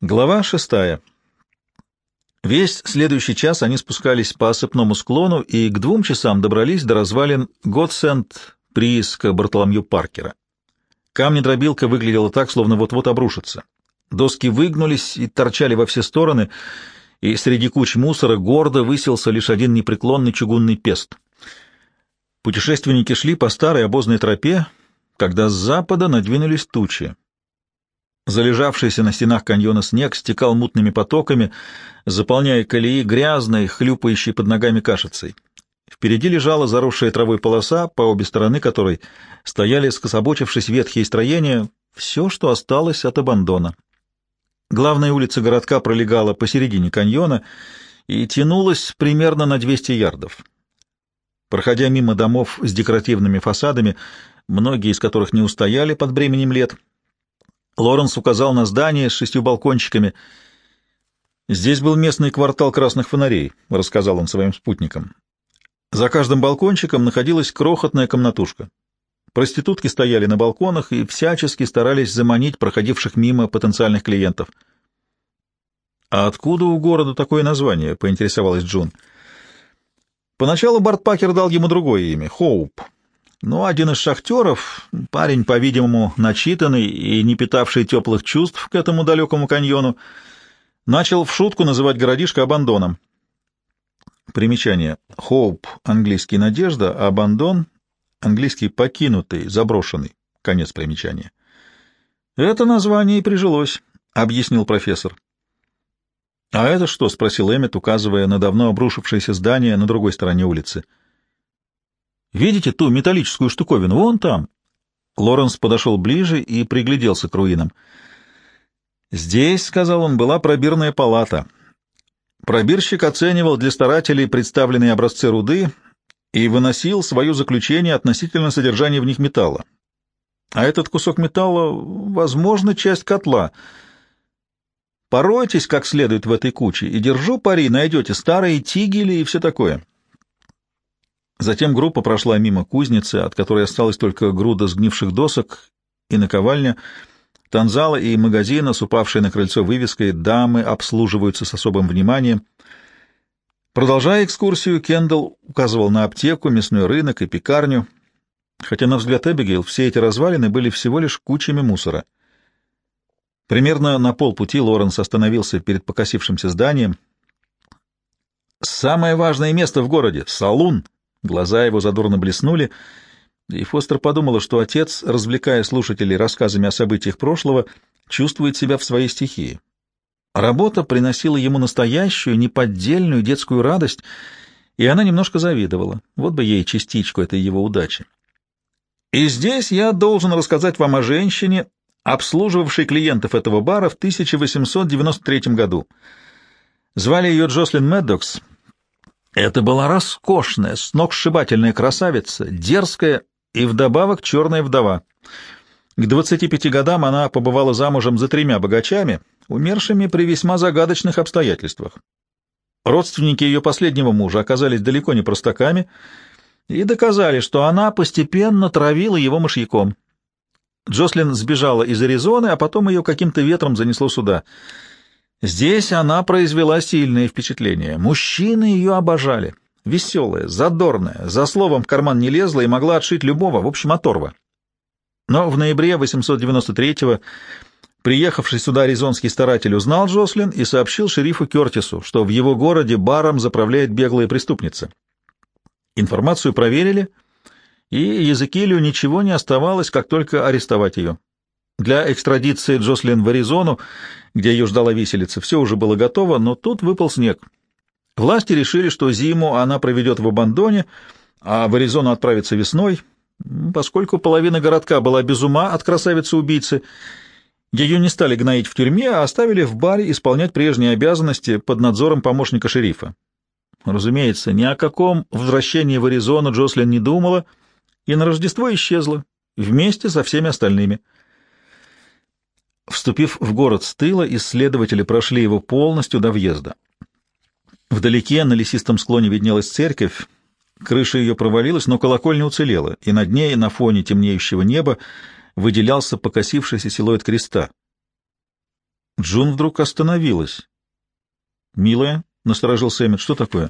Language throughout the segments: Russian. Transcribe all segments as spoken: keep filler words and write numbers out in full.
Глава шестая. Весь следующий час они спускались по осыпному склону и к двум часам добрались до развалин Готсенд прииска Бартоломью Паркера. Камни-дробилка выглядела так, словно вот-вот обрушится. Доски выгнулись и торчали во все стороны, и среди куч мусора гордо высился лишь один непреклонный чугунный пест. Путешественники шли по старой обозной тропе, когда с запада надвинулись тучи. Залежавшийся на стенах каньона снег стекал мутными потоками, заполняя колеи грязной, хлюпающей под ногами кашицей. Впереди лежала заросшая травой полоса, по обе стороны которой стояли, скособочившись, ветхие строения, все, что осталось от Абандона. Главная улица городка пролегала посередине каньона и тянулась примерно на двести ярдов. Проходя мимо домов с декоративными фасадами, многие из которых не устояли под бременем лет, Лоренс указал на здание с шестью балкончиками. «Здесь был местный квартал красных фонарей», — рассказал он своим спутникам. За каждым балкончиком находилась крохотная комнатушка. Проститутки стояли на балконах и всячески старались заманить проходивших мимо потенциальных клиентов. «А откуда у города такое название?» — поинтересовалась Джун. Поначалу Барт Пакер дал ему другое имя — Хоуп. Но один из шахтеров, парень, по-видимому, начитанный и не питавший теплых чувств к этому далекому каньону, начал в шутку называть городишко Абандоном. Примечание. Хоуп — английский «надежда», а Абандон — английский «покинутый», «заброшенный». Конец примечания. «Это название и прижилось», — объяснил профессор. «А это что?» — спросил Эммет, указывая на давно обрушившееся здание на другой стороне улицы. «Видите ту металлическую штуковину? Вон там!» Лоренс подошел ближе и пригляделся к руинам. «Здесь, — сказал он, — была пробирная палата. Пробирщик оценивал для старателей представленные образцы руды и выносил свое заключение относительно содержания в них металла. А этот кусок металла, возможно, часть котла. Поройтесь как следует в этой куче, и, держу пари, найдете старые тигели и все такое». Затем группа прошла мимо кузницы, от которой осталась только груда сгнивших досок, и наковальня, танзала и магазина с упавшей на крыльцо вывеской «Дамы обслуживаются с особым вниманием». Продолжая экскурсию, Кендалл указывал на аптеку, мясной рынок и пекарню, хотя, на взгляд Эбигейл, все эти развалины были всего лишь кучами мусора. Примерно на полпути Лоренс остановился перед покосившимся зданием. «Самое важное место в городе — салун!» Глаза его задорно блеснули, и Фостер подумала, что отец, развлекая слушателей рассказами о событиях прошлого, чувствует себя в своей стихии. Работа приносила ему настоящую, неподдельную детскую радость, и она немножко завидовала. Вот бы ей частичку этой его удачи. И здесь я должен рассказать вам о женщине, обслуживавшей клиентов этого бара в тысяча восемьсот девяносто третьем году. Звали ее Джослин Меддокс. Это была роскошная, сногсшибательная красавица, дерзкая и вдобавок черная вдова. К двадцати пяти годам она побывала замужем за тремя богачами, умершими при весьма загадочных обстоятельствах. Родственники ее последнего мужа оказались далеко не простаками и доказали, что она постепенно травила его мышьяком. Джослин сбежала из Аризоны, а потом ее каким-то ветром занесло сюда. Здесь она произвела сильное впечатление. Мужчины ее обожали. Веселая, задорная, за словом в карман не лезла и могла отшить любого, в общем, оторва. Но в ноябре восемьсот девяносто третьего приехавший сюда аризонский старатель узнал Джослин и сообщил шерифу Кертису, что в его городе баром заправляет беглая преступница. Информацию проверили, и Езекилию ничего не оставалось, как только арестовать ее. Для экстрадиции Джослин в Аризону, где ее ждала виселица, все уже было готово, но тут выпал снег. Власти решили, что зиму она проведет в Абандоне, а в Аризону отправится весной. Поскольку половина городка была без ума от красавицы-убийцы, ее не стали гноить в тюрьме, а оставили в баре исполнять прежние обязанности под надзором помощника шерифа. Разумеется, ни о каком возвращении в Аризону Джослин не думала, и на Рождество исчезла, вместе со всеми остальными. Вступив в город с тыла, исследователи прошли его полностью до въезда. Вдалеке на лесистом склоне виднелась церковь, крыша ее провалилась, но колокольня уцелела, и над ней, на фоне темнеющего неба, выделялся покосившийся силуэт креста. Джун вдруг остановилась. «Милая», — насторожился Эммет, — «что такое?»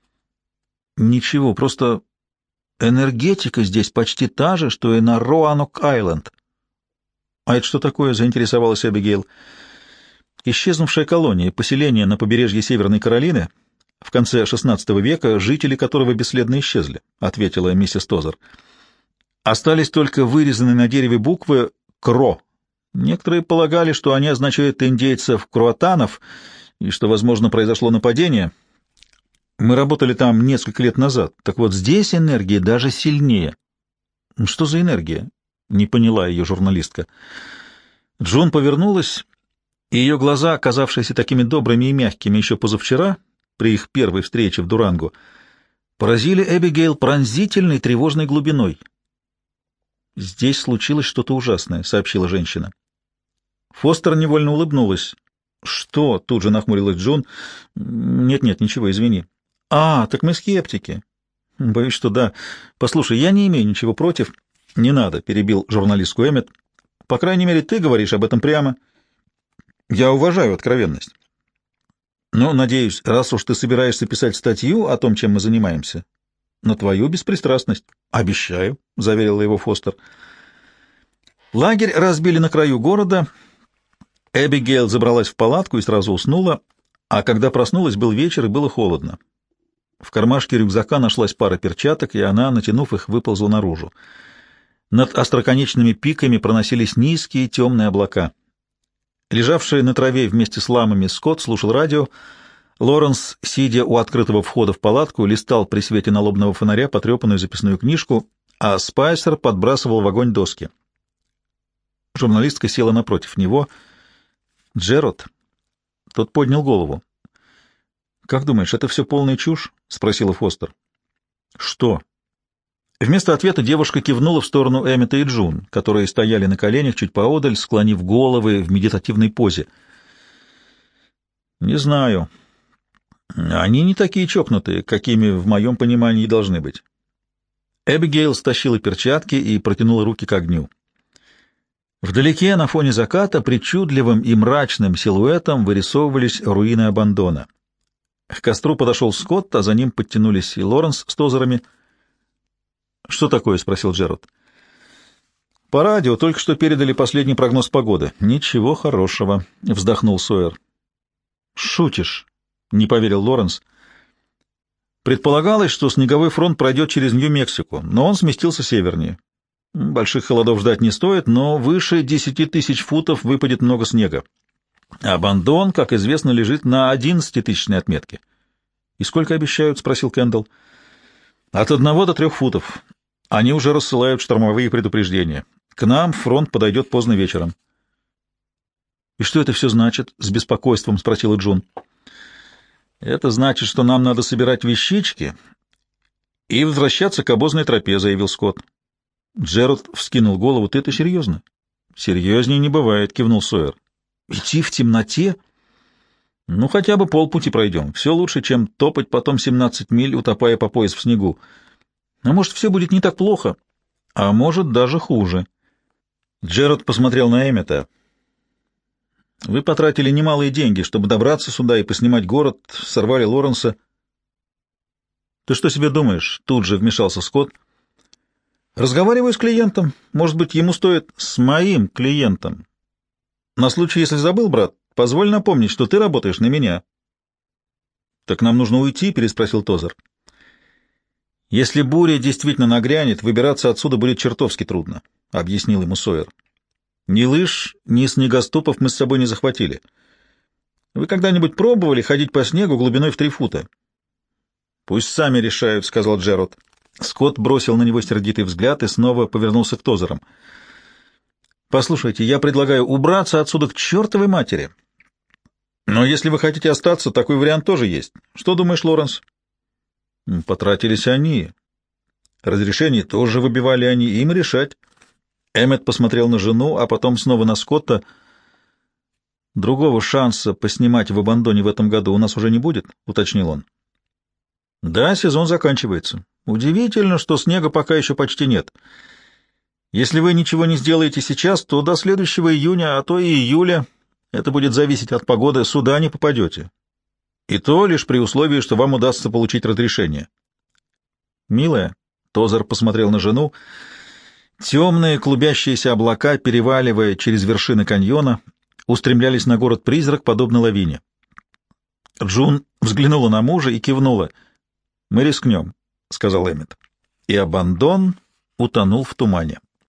«Ничего, просто энергетика здесь почти та же, что и на Роанок-Айленд». «А это что такое?» — заинтересовалась Эбигейл. «Исчезнувшая колония, поселение на побережье Северной Каролины, в конце шестнадцатого века, жители которого бесследно исчезли», — ответила миссис Тозер. «Остались только вырезанные на дереве буквы «Кро». Некоторые полагали, что они означают индейцев-круатанов и что, возможно, произошло нападение. Мы работали там несколько лет назад. Так вот, здесь энергия даже сильнее». «Что за энергия?» — не поняла ее журналистка. Джун повернулась, и ее глаза, оказавшиеся такими добрыми и мягкими еще позавчера, при их первой встрече в Дуранго, поразили Эбигейл пронзительной тревожной глубиной. «Здесь случилось что-то ужасное», — сообщила женщина. Фостер невольно улыбнулась. «Что?» — тут же нахмурилась Джун. «Нет-нет, ничего, извини». «А, так мы скептики». «Боюсь, что да. Послушай, я не имею ничего против». «Не надо», — перебил журналистку Эммет. «По крайней мере, ты говоришь об этом прямо. Я уважаю откровенность. Но, надеюсь, раз уж ты собираешься писать статью о том, чем мы занимаемся, на твою беспристрастность». «Обещаю», — заверила его Фостер. Лагерь разбили на краю города. Эбигейл забралась в палатку и сразу уснула, а когда проснулась, был вечер и было холодно. В кармашке рюкзака нашлась пара перчаток, и она, натянув их, выползла наружу. Над остроконечными пиками проносились низкие темные облака. Лежавший на траве вместе с ламами Скотт слушал радио. Лоренс, сидя у открытого входа в палатку, листал при свете налобного фонаря потрепанную записную книжку, а Спайсер подбрасывал в огонь доски. Журналистка села напротив него. «Джерод?» Тот поднял голову. «Как думаешь, это все полная чушь?» — спросила Фостер. «Что?» Вместо ответа девушка кивнула в сторону Эммета и Джун, которые стояли на коленях чуть поодаль, склонив головы в медитативной позе. «Не знаю. Они не такие чокнутые, какими, в моем понимании, должны быть». Эбигейл стащила перчатки и протянула руки к огню. Вдалеке, на фоне заката, причудливым и мрачным силуэтом вырисовывались руины Абандона. К костру подошел Скотт, а за ним подтянулись и Лоренс с Тозерами. «Что такое?» — спросил Джерард. «По радио только что передали последний прогноз погоды. Ничего хорошего», — вздохнул Сойер. «Шутишь?» — не поверил Лоренс. «Предполагалось, что снеговой фронт пройдет через Нью-Мексико, но он сместился севернее. Больших холодов ждать не стоит, но выше десяти тысяч футов выпадет много снега. Абандон, как известно, лежит на одиннадцатитысячной отметке». «И сколько обещают?» — спросил Кэндалл. «От одного до трех футов. Они уже рассылают штормовые предупреждения. К нам фронт подойдет поздно вечером». «И что это все значит?» — с беспокойством спросила Джун. «Это значит, что нам надо собирать вещички и возвращаться к обозной тропе», — заявил Скотт. Джерард вскинул голову. «Ты это серьезно?» «Серьезнее не бывает», — кивнул Сойер. «Идти в темноте? Ну, хотя бы полпути пройдем. Все лучше, чем топать потом семнадцать миль, утопая по пояс в снегу. А может, все будет не так плохо, а может, даже хуже». Джерард посмотрел на Эммета. «Вы потратили немалые деньги, чтобы добраться сюда и поснимать город, сорвали Лоренса». «Ты что себе думаешь?» — тут же вмешался Скотт. «Разговариваю с клиентом. Может быть, ему стоит...» «С моим клиентом. На случай, если забыл, брат, позволь напомнить, что ты работаешь на меня». «Так нам нужно уйти?» — переспросил Тозер. «Если буря действительно нагрянет, выбираться отсюда будет чертовски трудно», — объяснил ему Сойер. «Ни лыж, ни снегоступов мы с собой не захватили. Вы когда-нибудь пробовали ходить по снегу глубиной в три фута?» «Пусть сами решают», — сказал Джерард. Скотт бросил на него сердитый взгляд и снова повернулся к Тозерам. «Послушайте, я предлагаю убраться отсюда к чертовой матери. Но если вы хотите остаться, такой вариант тоже есть. Что думаешь, Лоренс?» «Потратились они. Разрешение тоже выбивали они, им решать». Эммет посмотрел на жену, а потом снова на Скотта. «Другого шанса поснимать в Абандоне в этом году у нас уже не будет?» — уточнил он. «Да, сезон заканчивается. Удивительно, что снега пока еще почти нет. Если вы ничего не сделаете сейчас, то до следующего июня, а то и июля Это будет зависеть от погоды, сюда не попадете. И то лишь при условии, что вам удастся получить разрешение. Милая, Тозер посмотрел на жену, темные клубящиеся облака, переваливая через вершины каньона, устремлялись на город-призрак, подобно лавине. Джун взглянула на мужа и кивнула. «Мы рискнем», — сказал Эммет. И Абандон утонул в тумане.